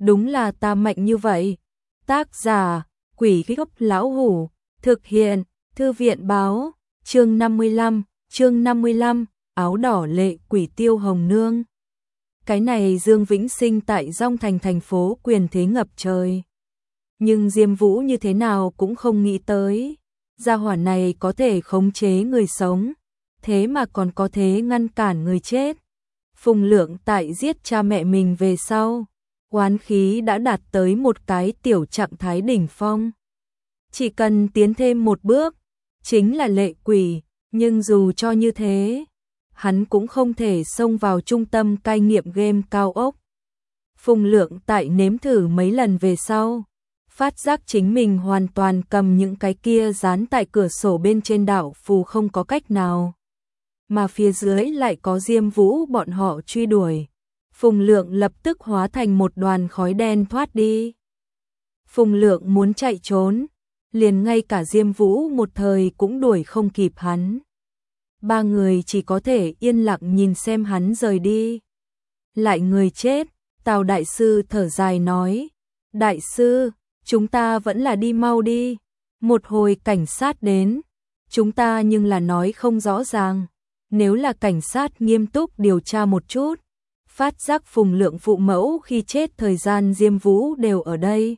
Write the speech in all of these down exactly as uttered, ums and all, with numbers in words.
đúng là ta mạnh như vậy. Tác giả, Quỷ Gốc Lão Hủ, thực hiện, Thư viện báo, chương năm mươi lăm, chương năm mươi lăm, áo đỏ lệ quỷ Tiêu Hồng Nương. Cái này Dương Vĩnh sinh tại Dong Thành thành phố quyền thế ngập trời. Nhưng Diêm Vũ như thế nào cũng không nghĩ tới, gia hỏa này có thể khống chế người sống, thế mà còn có thể ngăn cản người chết. Phùng Lượng tại giết cha mẹ mình về sau, oán khí đã đạt tới một cái tiểu trạng thái đỉnh phong. Chỉ cần tiến thêm một bước, chính là lệ quỷ, nhưng dù cho như thế, hắn cũng không thể xông vào trung tâm cai nghiện game cao ốc. Phùng Lượng tại nếm thử mấy lần về sau, phát giác chính mình hoàn toàn cầm những cái kia dán tại cửa sổ bên trên đảo phù không có cách nào. Mà phía dưới lại có Diêm Vũ bọn họ truy đuổi. Phùng Lượng lập tức hóa thành một đoàn khói đen thoát đi. Phùng Lượng muốn chạy trốn, liền ngay cả Diêm Vũ một thời cũng đuổi không kịp hắn. Ba người chỉ có thể yên lặng nhìn xem hắn rời đi. Lại người chết, Tào Đại Sư thở dài nói, Đại Sư, chúng ta vẫn là đi mau đi. Một hồi cảnh sát đến, chúng ta nhưng là nói không rõ ràng. Nếu là cảnh sát nghiêm túc điều tra một chút, phát giác Phùng Lượng phụ mẫu khi chết thời gian Diêm Vũ đều ở đây.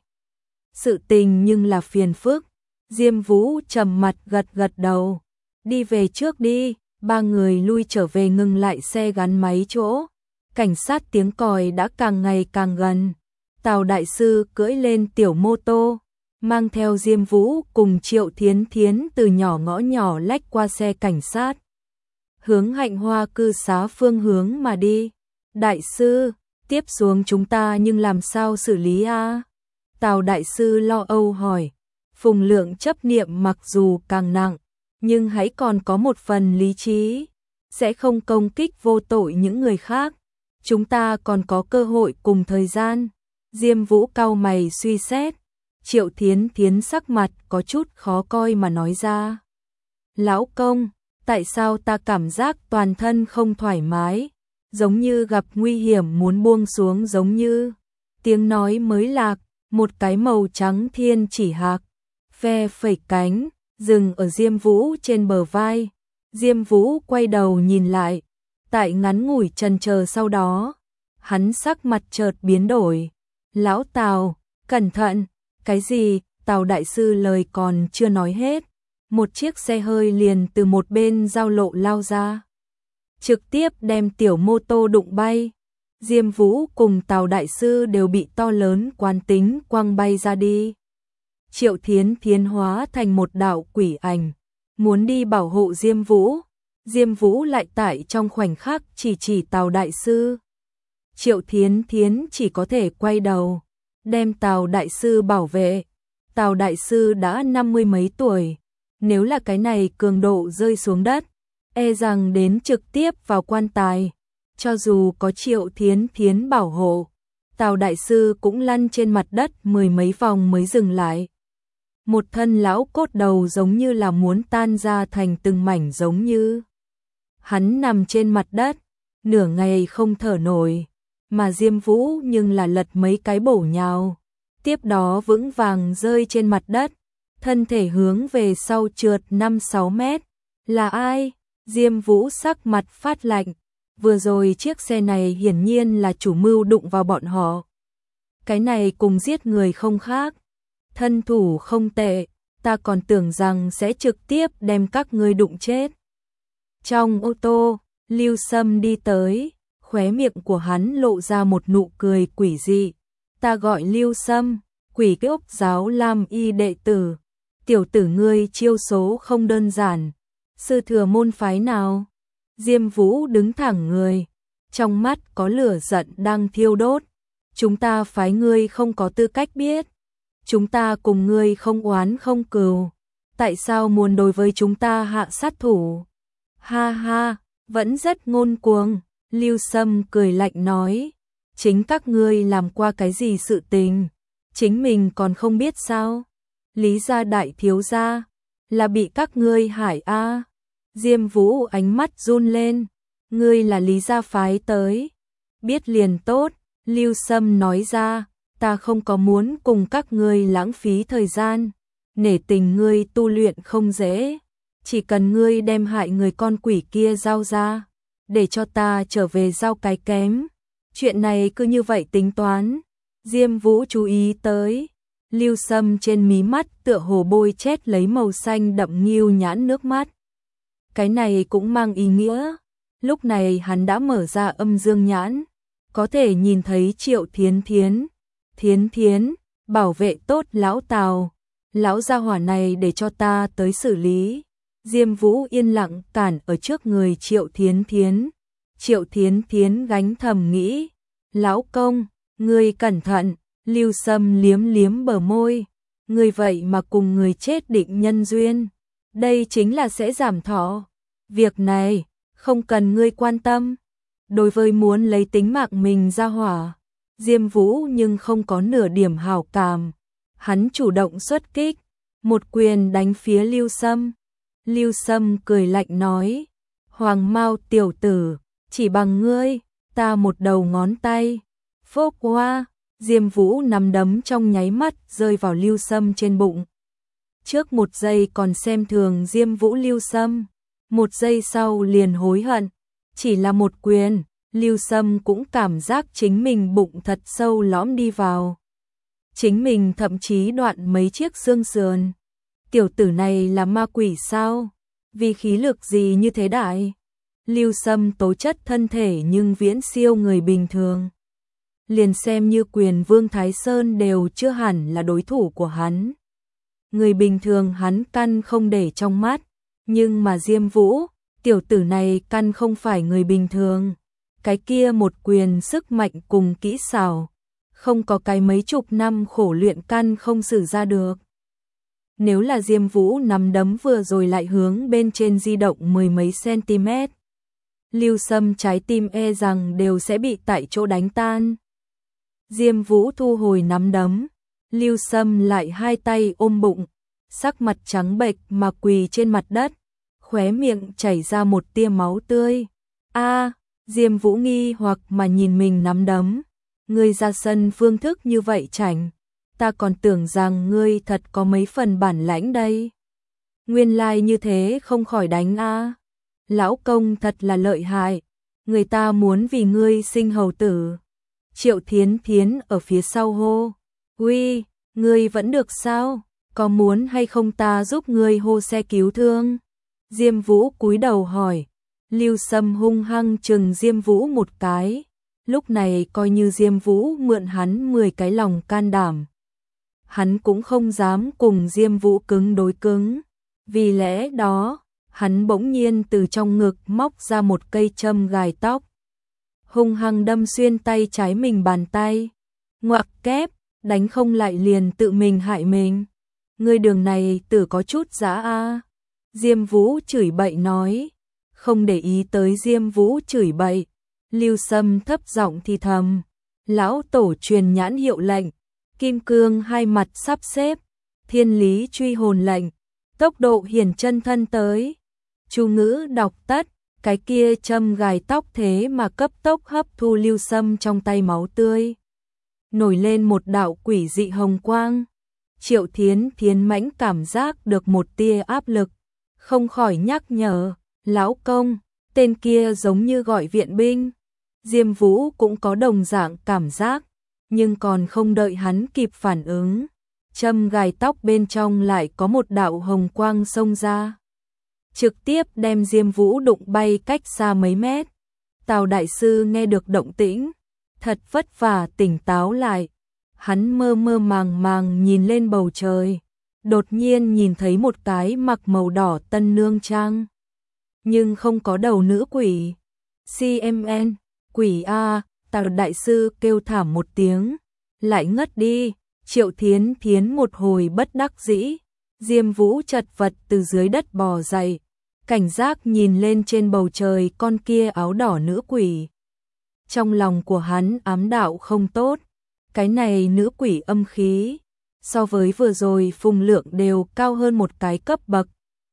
Sự tình nhưng là phiền phức. Diêm Vũ trầm mặt gật gật đầu. Đi về trước đi. Ba người lui trở về ngừng lại xe gắn máy chỗ. Cảnh sát tiếng còi đã càng ngày càng gần. Tào Đại Sư cưỡi lên tiểu mô tô, mang theo Diêm Vũ cùng Triệu Thiến Thiến từ nhỏ ngõ nhỏ lách qua xe cảnh sát, hướng Hạnh Hoa cư xá phương hướng mà đi. Đại Sư, tiếp xuống chúng ta nhưng làm sao xử lý a? Tào Đại Sư lo âu hỏi. Phùng Lượng chấp niệm mặc dù càng nặng, nhưng hãy còn có một phần lý trí, sẽ không công kích vô tội những người khác. Chúng ta còn có cơ hội cùng thời gian. Diêm Vũ cau mày suy xét. Triệu Thiến Thiến sắc mặt có chút khó coi mà nói ra. Lão công, tại sao ta cảm giác toàn thân không thoải mái, giống như gặp nguy hiểm muốn buông xuống giống như. Tiếng nói mới lạc, một cái màu trắng thiên chỉ hạc, phe phẩy cánh, dừng ở Diêm Vũ trên bờ vai. Diêm Vũ quay đầu nhìn lại, tại ngắn ngủi chần chờ sau đó, hắn sắc mặt chợt biến đổi. Lão Tào, cẩn thận. Cái gì? Tào Đại Sư lời còn chưa nói hết, một chiếc xe hơi liền từ một bên giao lộ lao ra, trực tiếp đem tiểu mô tô đụng bay. Diêm Vũ cùng Tào Đại Sư đều bị to lớn quán tính quăng bay ra đi. Triệu Thiến Thiến hóa thành một đạo quỷ ảnh, muốn đi bảo hộ Diêm Vũ. Diêm Vũ lại tại trong khoảnh khắc chỉ chỉ Tào Đại Sư. Triệu Thiến Thiến chỉ có thể quay đầu, đem Tào Đại Sư bảo vệ. Tào Đại Sư đã năm mươi mấy tuổi, nếu là cái này cường độ rơi xuống đất, e rằng đến trực tiếp vào quan tài. Cho dù có Triệu Thiến Thiến bảo hộ, Tào Đại Sư cũng lăn trên mặt đất mười mấy vòng mới dừng lại. Một thân lão cốt đầu giống như là muốn tan ra thành từng mảnh giống như. Hắn nằm trên mặt đất, nửa ngày không thở nổi, mà Diêm Vũ nhưng là lật mấy cái bổ nhào, tiếp đó vững vàng rơi trên mặt đất, thân thể hướng về sau trượt năm sáu mét. Là ai? Diêm Vũ sắc mặt phát lạnh, vừa rồi chiếc xe này hiển nhiên là chủ mưu đụng vào bọn họ. Cái này cùng giết người không khác, thân thủ không tệ, ta còn tưởng rằng sẽ trực tiếp đem các ngươi đụng chết. Trong ô tô, Lưu Sâm đi tới, khóe miệng của hắn lộ ra một nụ cười quỷ dị. Ta gọi Lưu Sâm, Quỷ Ốc giáo Lam Y đệ tử. Tiểu tử ngươi chiêu số không đơn giản. Sư thừa môn phái nào? Diêm Vũ đứng thẳng người, trong mắt có lửa giận đang thiêu đốt. Chúng ta phái ngươi không có tư cách biết. Chúng ta cùng ngươi không oán không cừu. Tại sao muốn đối với chúng ta hạ sát thủ? Ha ha, vẫn rất ngông cuồng. Lưu Sâm cười lạnh nói, chính các ngươi làm qua cái gì sự tình, chính mình còn không biết sao? Lý gia đại thiếu gia, là bị các ngươi hại a? À? Diêm Vũ ánh mắt run lên, ngươi là Lý gia phái tới, biết liền tốt. Lưu Sâm nói ra, ta không có muốn cùng các ngươi lãng phí thời gian, nể tình ngươi tu luyện không dễ, chỉ cần ngươi đem hại người con quỷ kia giao ra, để cho ta trở về giao cái kém. Chuyện này cứ như vậy tính toán. Diêm Vũ chú ý tới, Lưu Sâm trên mí mắt tựa hồ bôi chét lấy màu xanh đậm nghiêu nhãn nước mắt. Cái này cũng mang ý nghĩa, lúc này hắn đã mở ra âm dương nhãn, có thể nhìn thấy Triệu Thiến Thiến. Thiến Thiến, bảo vệ tốt lão Tào, lão gia hỏa này để cho ta tới xử lý. Diêm Vũ yên lặng cản ở trước người Triệu Thiến Thiến. Triệu Thiến Thiến gánh thầm nghĩ, lão công, ngươi cẩn thận. Lưu Sâm liếm liếm bờ môi, ngươi vậy mà cùng người chết định nhân duyên, đây chính là sẽ giảm thọ. Việc này, không cần ngươi quan tâm. Đối với muốn lấy tính mạng mình ra hỏa, Diêm Vũ nhưng không có nửa điểm hảo cảm. Hắn chủ động xuất kích, một quyền đánh phía Lưu Sâm. Lưu Sâm cười lạnh nói, Hoàng Mao tiểu tử, chỉ bằng ngươi, ta một đầu ngón tay. Phốc qua, Diêm Vũ nắm đấm trong nháy mắt rơi vào Lưu Sâm trên bụng. Trước một giây còn xem thường Diêm Vũ Lưu Sâm, một giây sau liền hối hận. Chỉ là một quyền, Lưu Sâm cũng cảm giác chính mình bụng thật sâu lõm đi vào. Chính mình thậm chí đoạn mấy chiếc xương sườn. Tiểu tử này là ma quỷ sao? Vì khí lực gì như thế đại? Lưu Sâm tố chất thân thể nhưng viễn siêu người bình thường. Liền xem như Quyền Vương Thái Sơn đều chưa hẳn là đối thủ của hắn. Người bình thường hắn căn không để trong mắt, nhưng mà Diêm Vũ, tiểu tử này căn không phải người bình thường. Cái kia một quyền sức mạnh cùng kỹ xảo, không có cái mấy chục năm khổ luyện căn không sử ra được. Nếu là Diêm Vũ nắm đấm vừa rồi lại hướng bên trên di động mười mấy cm, Lưu Sâm trái tim e rằng đều sẽ bị tại chỗ đánh tan. Diêm Vũ thu hồi nắm đấm, Lưu Sâm lại hai tay ôm bụng, sắc mặt trắng bệch mà quỳ trên mặt đất, khóe miệng chảy ra một tia máu tươi. A, Diêm Vũ nghi hoặc mà nhìn mình nắm đấm, ngươi ra sân phương thức như vậy chảnh, ta còn tưởng rằng ngươi thật có mấy phần bản lãnh đây. Nguyên lai như thế không khỏi đánh a. Lão công thật là lợi hại, người ta muốn vì ngươi sinh hầu tử. Triệu Thiến Thiến ở phía sau hô, uy, ngươi vẫn được sao, có muốn hay không ta giúp ngươi hô xe cứu thương? Diêm Vũ cúi đầu hỏi. Lưu Sâm hung hăng chừng Diêm Vũ một cái, lúc này coi như Diêm Vũ mượn hắn mười cái lòng can đảm. Hắn cũng không dám cùng Diêm Vũ cứng đối cứng, vì lẽ đó, hắn bỗng nhiên từ trong ngực móc ra một cây châm gài tóc, hung hăng đâm xuyên tay trái mình bàn tay. Ngoặc kép, đánh không lại liền tự mình hại mình. Ngươi đường này tử có chút giá a. Diêm Vũ chửi bậy nói. Không để ý tới Diêm Vũ chửi bậy, Lưu Sâm thấp giọng thì thầm, lão tổ truyền nhãn hiệu lệnh, kim cương hai mặt sắp xếp, thiên lý truy hồn lệnh, tốc độ hiển chân thân tới. Chú ngữ đọc tất, cái kia châm gài tóc thế mà cấp tốc hấp thu Lưu Sâm trong tay máu tươi. Nổi lên một đạo quỷ dị hồng quang. Triệu Thiến Thiến mãnh cảm giác được một tia áp lực, không khỏi nhắc nhở, lão công, tên kia giống như gọi viện binh. Diêm Vũ cũng có đồng dạng cảm giác, nhưng còn không đợi hắn kịp phản ứng, châm gài tóc bên trong lại có một đạo hồng quang xông ra, trực tiếp đem Diêm Vũ đụng bay cách xa mấy mét. Tào đại sư nghe được động tĩnh, thật vất vả tỉnh táo lại, hắn mơ mơ màng màng nhìn lên bầu trời, đột nhiên nhìn thấy một cái mặc màu đỏ tân nương trang, nhưng không có đầu nữ quỷ. xê em en, quỷ a, Tào đại sư kêu thảm một tiếng, lại ngất đi. Triệu Thiến Thiến một hồi bất đắc dĩ, Diêm Vũ chật vật từ dưới đất bò dậy, cảnh giác nhìn lên trên bầu trời con kia áo đỏ nữ quỷ. Trong lòng của hắn ám đạo không tốt, cái này nữ quỷ âm khí, so với vừa rồi Phùng Lượng đều cao hơn một cái cấp bậc.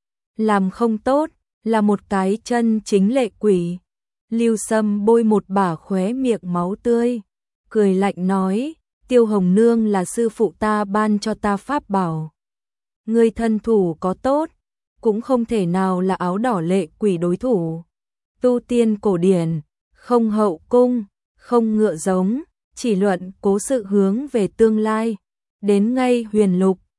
Làm không tốt, là một cái chân chính lệ quỷ. Lưu Sâm bôi một bả khóe miệng máu tươi, cười lạnh nói, Tiêu Hồng Nương là sư phụ ta ban cho ta pháp bảo. Ngươi thân thủ có tốt, cũng không thể nào là áo đỏ lệ quỷ đối thủ. Tu tiên cổ điển, không hậu cung, không ngựa giống, chỉ luận cố sự hướng về tương lai. Đến ngay huyền lục,